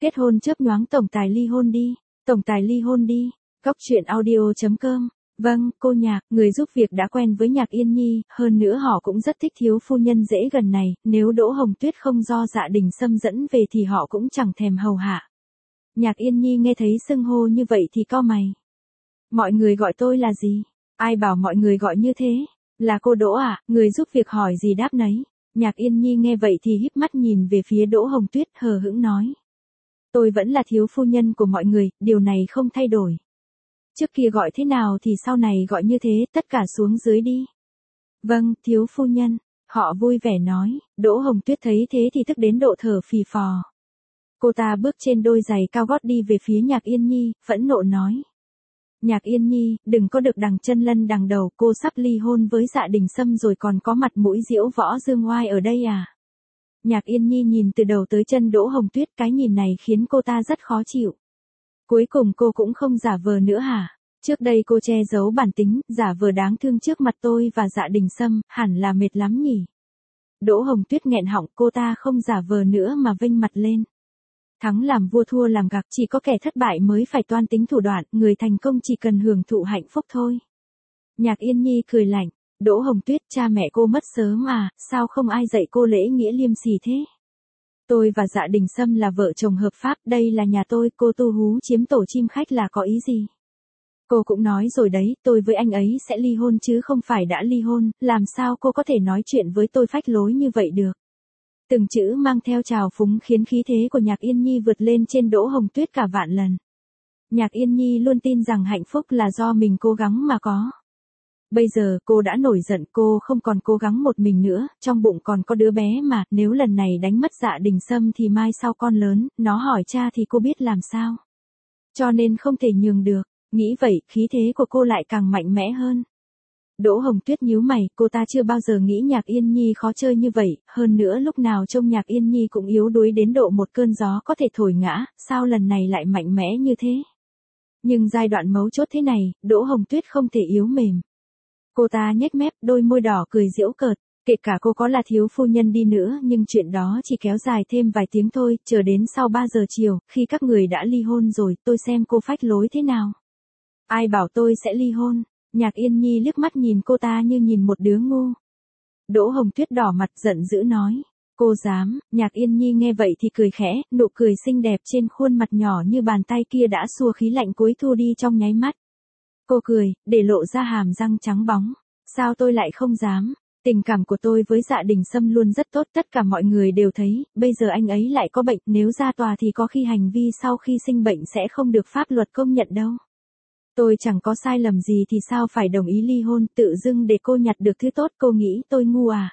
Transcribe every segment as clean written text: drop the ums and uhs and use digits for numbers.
Kết hôn chớp nhoáng tổng tài ly hôn đi. Tổng tài ly hôn đi. Góc truyện audio.com. Vâng, cô Nhạc, người giúp việc đã quen với Nhạc Yên Nhi, hơn nữa họ cũng rất thích thiếu phu nhân dễ gần này, nếu Đỗ Hồng Tuyết không do Dạ Đình Sâm dẫn về thì họ cũng chẳng thèm hầu hạ. Nhạc Yên Nhi nghe thấy xưng hô như vậy thì cau mày. Mọi người gọi tôi là gì? Ai bảo mọi người gọi như thế? Là cô Đỗ à? Người giúp việc hỏi gì đáp nấy. Nhạc Yên Nhi nghe vậy thì híp mắt nhìn về phía Đỗ Hồng Tuyết hờ hững nói. Tôi vẫn là thiếu phu nhân của mọi người, điều này không thay đổi. Trước kia gọi thế nào thì sau này gọi như thế, tất cả xuống dưới đi. Vâng, thiếu phu nhân. Họ vui vẻ nói. Đỗ Hồng Tuyết thấy thế thì tức đến độ thở phì phò. Cô ta bước trên đôi giày cao gót đi về phía Nhạc Yên Nhi, phẫn nộ nói. Nhạc Yên Nhi, đừng có được đằng chân lân đằng đầu, cô sắp ly hôn với Dạ Đình Sâm rồi còn có mặt mũi diễu võ dương oai ở đây à? Nhạc Yên Nhi nhìn từ đầu tới chân Đỗ Hồng Tuyết, cái nhìn này khiến cô ta rất khó chịu. Cuối cùng cô cũng không giả vờ nữa hả? Trước đây cô che giấu bản tính, giả vờ đáng thương trước mặt tôi và Dạ Đình Sâm, hẳn là mệt lắm nhỉ? Đỗ Hồng Tuyết nghẹn họng, cô ta không giả vờ nữa mà vênh mặt lên. Thắng làm vua thua làm gạc, chỉ có kẻ thất bại mới phải toan tính thủ đoạn, người thành công chỉ cần hưởng thụ hạnh phúc thôi. Nhạc Yên Nhi cười lạnh. Đỗ Hồng Tuyết, cha mẹ cô mất sớm à, sao không ai dạy cô lễ nghĩa liêm sỉ thế? Tôi và Dạ Đình Sâm là vợ chồng hợp pháp, đây là nhà tôi, cô tu hú chiếm tổ chim khách là có ý gì? Cô cũng nói rồi đấy, tôi với anh ấy sẽ ly hôn chứ không phải đã ly hôn, làm sao cô có thể nói chuyện với tôi phách lối như vậy được? Từng chữ mang theo trào phúng khiến khí thế của Nhạc Yên Nhi vượt lên trên Đỗ Hồng Tuyết cả vạn lần. Nhạc Yên Nhi luôn tin rằng hạnh phúc là do mình cố gắng mà có. Bây giờ cô đã nổi giận, cô không còn cố gắng một mình nữa, trong bụng còn có đứa bé mà, nếu lần này đánh mất Dạ Đình Sâm thì mai sau con lớn, nó hỏi cha thì cô biết làm sao. Cho nên không thể nhường được, nghĩ vậy, khí thế của cô lại càng mạnh mẽ hơn. Đỗ Hồng Tuyết nhíu mày, cô ta chưa bao giờ nghĩ Nhạc Yên Nhi khó chơi như vậy, hơn nữa lúc nào trông Nhạc Yên Nhi cũng yếu đuối đến độ một cơn gió có thể thổi ngã, sao lần này lại mạnh mẽ như thế. Nhưng giai đoạn mấu chốt thế này, Đỗ Hồng Tuyết không thể yếu mềm. Cô ta nhếch mép, đôi môi đỏ cười giễu cợt, kể cả cô có là thiếu phu nhân đi nữa nhưng chuyện đó chỉ kéo dài thêm vài tiếng thôi, chờ đến sau 3 giờ chiều, khi các người đã ly hôn rồi, tôi xem cô phách lối thế nào. Ai bảo tôi sẽ ly hôn? Nhạc Yên Nhi liếc mắt nhìn cô ta như nhìn một đứa ngu. Đỗ Hồng Tuyết đỏ mặt giận dữ nói. Cô dám, Nhạc Yên Nhi nghe vậy thì cười khẽ, nụ cười xinh đẹp trên khuôn mặt nhỏ như bàn tay kia đã xua khí lạnh cuối thu đi trong nháy mắt. Cô cười, để lộ ra hàm răng trắng bóng. Sao tôi lại không dám? Tình cảm của tôi với Dạ Đình Sâm luôn rất tốt, tất cả mọi người đều thấy, bây giờ anh ấy lại có bệnh, nếu ra tòa thì có khi hành vi sau khi sinh bệnh sẽ không được pháp luật công nhận đâu. Tôi chẳng có sai lầm gì thì sao phải đồng ý ly hôn, tự dưng để cô nhặt được thứ tốt, cô nghĩ tôi ngu à?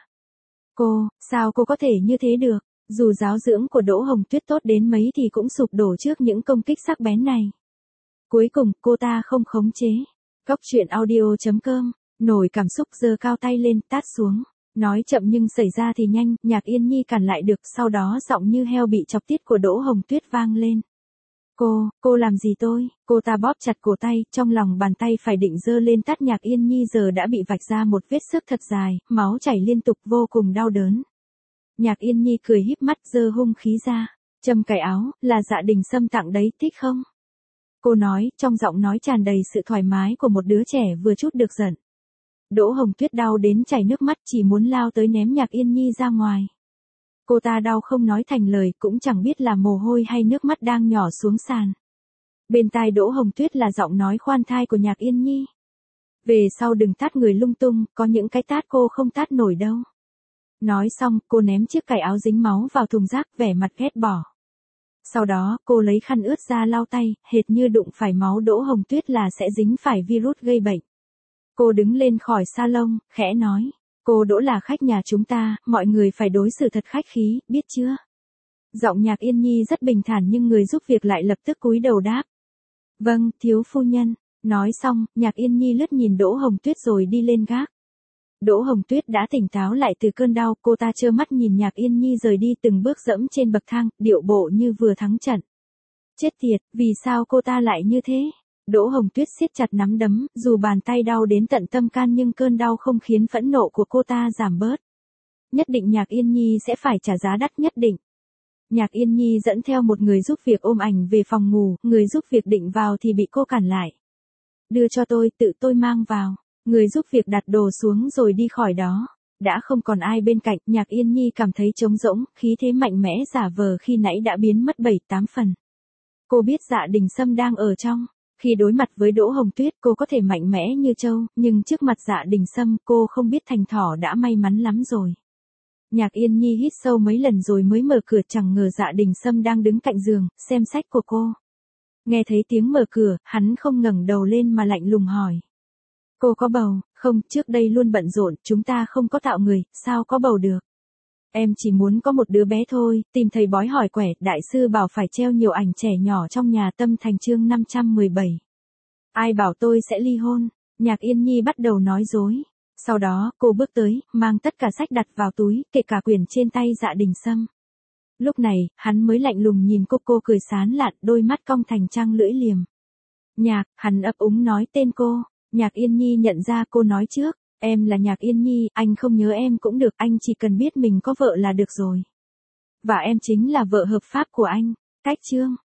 Sao cô có thể như thế được? Dù giáo dưỡng của Đỗ Hồng Tuyết tốt đến mấy thì cũng sụp đổ trước những công kích sắc bén này. Cuối cùng, cô ta không khống chế. Góc truyện audio.com, nổi cảm xúc giơ cao tay lên, tát xuống. Nói chậm nhưng xảy ra thì nhanh, Nhạc Yên Nhi cản lại được, sau đó giọng như heo bị chọc tiết của Đỗ Hồng Tuyết vang lên. Cô làm gì tôi? Cô ta bóp chặt cổ tay, trong lòng bàn tay phải định giơ lên tát Nhạc Yên Nhi giờ đã bị vạch ra một vết xước thật dài, máu chảy liên tục vô cùng đau đớn. Nhạc Yên Nhi cười híp mắt giơ hung khí ra. Châm cài áo, là Dạ Đình Sâm tặng đấy, thích không? Cô nói, trong giọng nói tràn đầy sự thoải mái của một đứa trẻ vừa chút được giận. Đỗ Hồng Tuyết đau đến chảy nước mắt chỉ muốn lao tới ném Nhạc Yên Nhi ra ngoài. Cô ta đau không nói thành lời, cũng chẳng biết là mồ hôi hay nước mắt đang nhỏ xuống sàn. Bên tai Đỗ Hồng Tuyết là giọng nói khoan thai của Nhạc Yên Nhi. Về sau đừng tát người lung tung, có những cái tát cô không tát nổi đâu. Nói xong, cô ném chiếc cài áo dính máu vào thùng rác, vẻ mặt ghét bỏ. Sau đó, cô lấy khăn ướt ra lau tay, hệt như đụng phải máu Đỗ Hồng Tuyết là sẽ dính phải virus gây bệnh. Cô đứng lên khỏi salon, khẽ nói. Cô Đỗ là khách nhà chúng ta, mọi người phải đối xử thật khách khí, biết chưa? Giọng Nhạc Yên Nhi rất bình thản nhưng người giúp việc lại lập tức cúi đầu đáp. Vâng, thiếu phu nhân. Nói xong, Nhạc Yên Nhi lướt nhìn Đỗ Hồng Tuyết rồi đi lên gác. Đỗ Hồng Tuyết đã tỉnh táo lại từ cơn đau, cô ta trơ mắt nhìn Nhạc Yên Nhi rời đi từng bước dẫm trên bậc thang, điệu bộ như vừa thắng trận. Chết tiệt, vì sao cô ta lại như thế? Đỗ Hồng Tuyết siết chặt nắm đấm, dù bàn tay đau đến tận tâm can nhưng cơn đau không khiến phẫn nộ của cô ta giảm bớt. Nhất định Nhạc Yên Nhi sẽ phải trả giá đắt nhất định. Nhạc Yên Nhi dẫn theo một người giúp việc ôm ảnh về phòng ngủ, người giúp việc định vào thì bị cô cản lại. Đưa cho tôi, tự tôi mang vào. Người giúp việc đặt đồ xuống rồi đi khỏi đó. Đã không còn ai bên cạnh, Nhạc Yên Nhi cảm thấy trống rỗng, khí thế mạnh mẽ giả vờ khi nãy đã biến mất 7-8 phần. Cô biết Dạ Đình Sâm đang ở trong. Khi đối mặt với Đỗ Hồng Tuyết cô có thể mạnh mẽ như trâu, nhưng trước mặt Dạ Đình Sâm cô không biết thành thỏ đã may mắn lắm rồi. Nhạc Yên Nhi hít sâu mấy lần rồi mới mở cửa, chẳng ngờ Dạ Đình Sâm đang đứng cạnh giường, xem sách của cô. Nghe thấy tiếng mở cửa, hắn không ngẩng đầu lên mà lạnh lùng hỏi. Cô có bầu? Không, trước đây luôn bận rộn, chúng ta không có tạo người, sao có bầu được? Em chỉ muốn có một đứa bé thôi, tìm thầy bói hỏi quẻ, đại sư bảo phải treo nhiều ảnh trẻ nhỏ trong nhà, Tâm Thành chương 517. Ai bảo tôi sẽ ly hôn? Nhạc Yên Nhi bắt đầu nói dối. Sau đó, cô bước tới, mang tất cả sách đặt vào túi, kể cả quyển trên tay Dạ Đình Sâm. Lúc này, hắn mới lạnh lùng nhìn cô cười sán lạn, đôi mắt cong thành trăng lưỡi liềm. Nhạc, hắn ấp úng nói tên cô. Nhạc Yên Nhi nhận ra cô nói trước. Em là Nhạc Yên Nhi, anh không nhớ em cũng được, anh chỉ cần biết mình có vợ là được rồi. Và em chính là vợ hợp pháp của anh. Cách chương.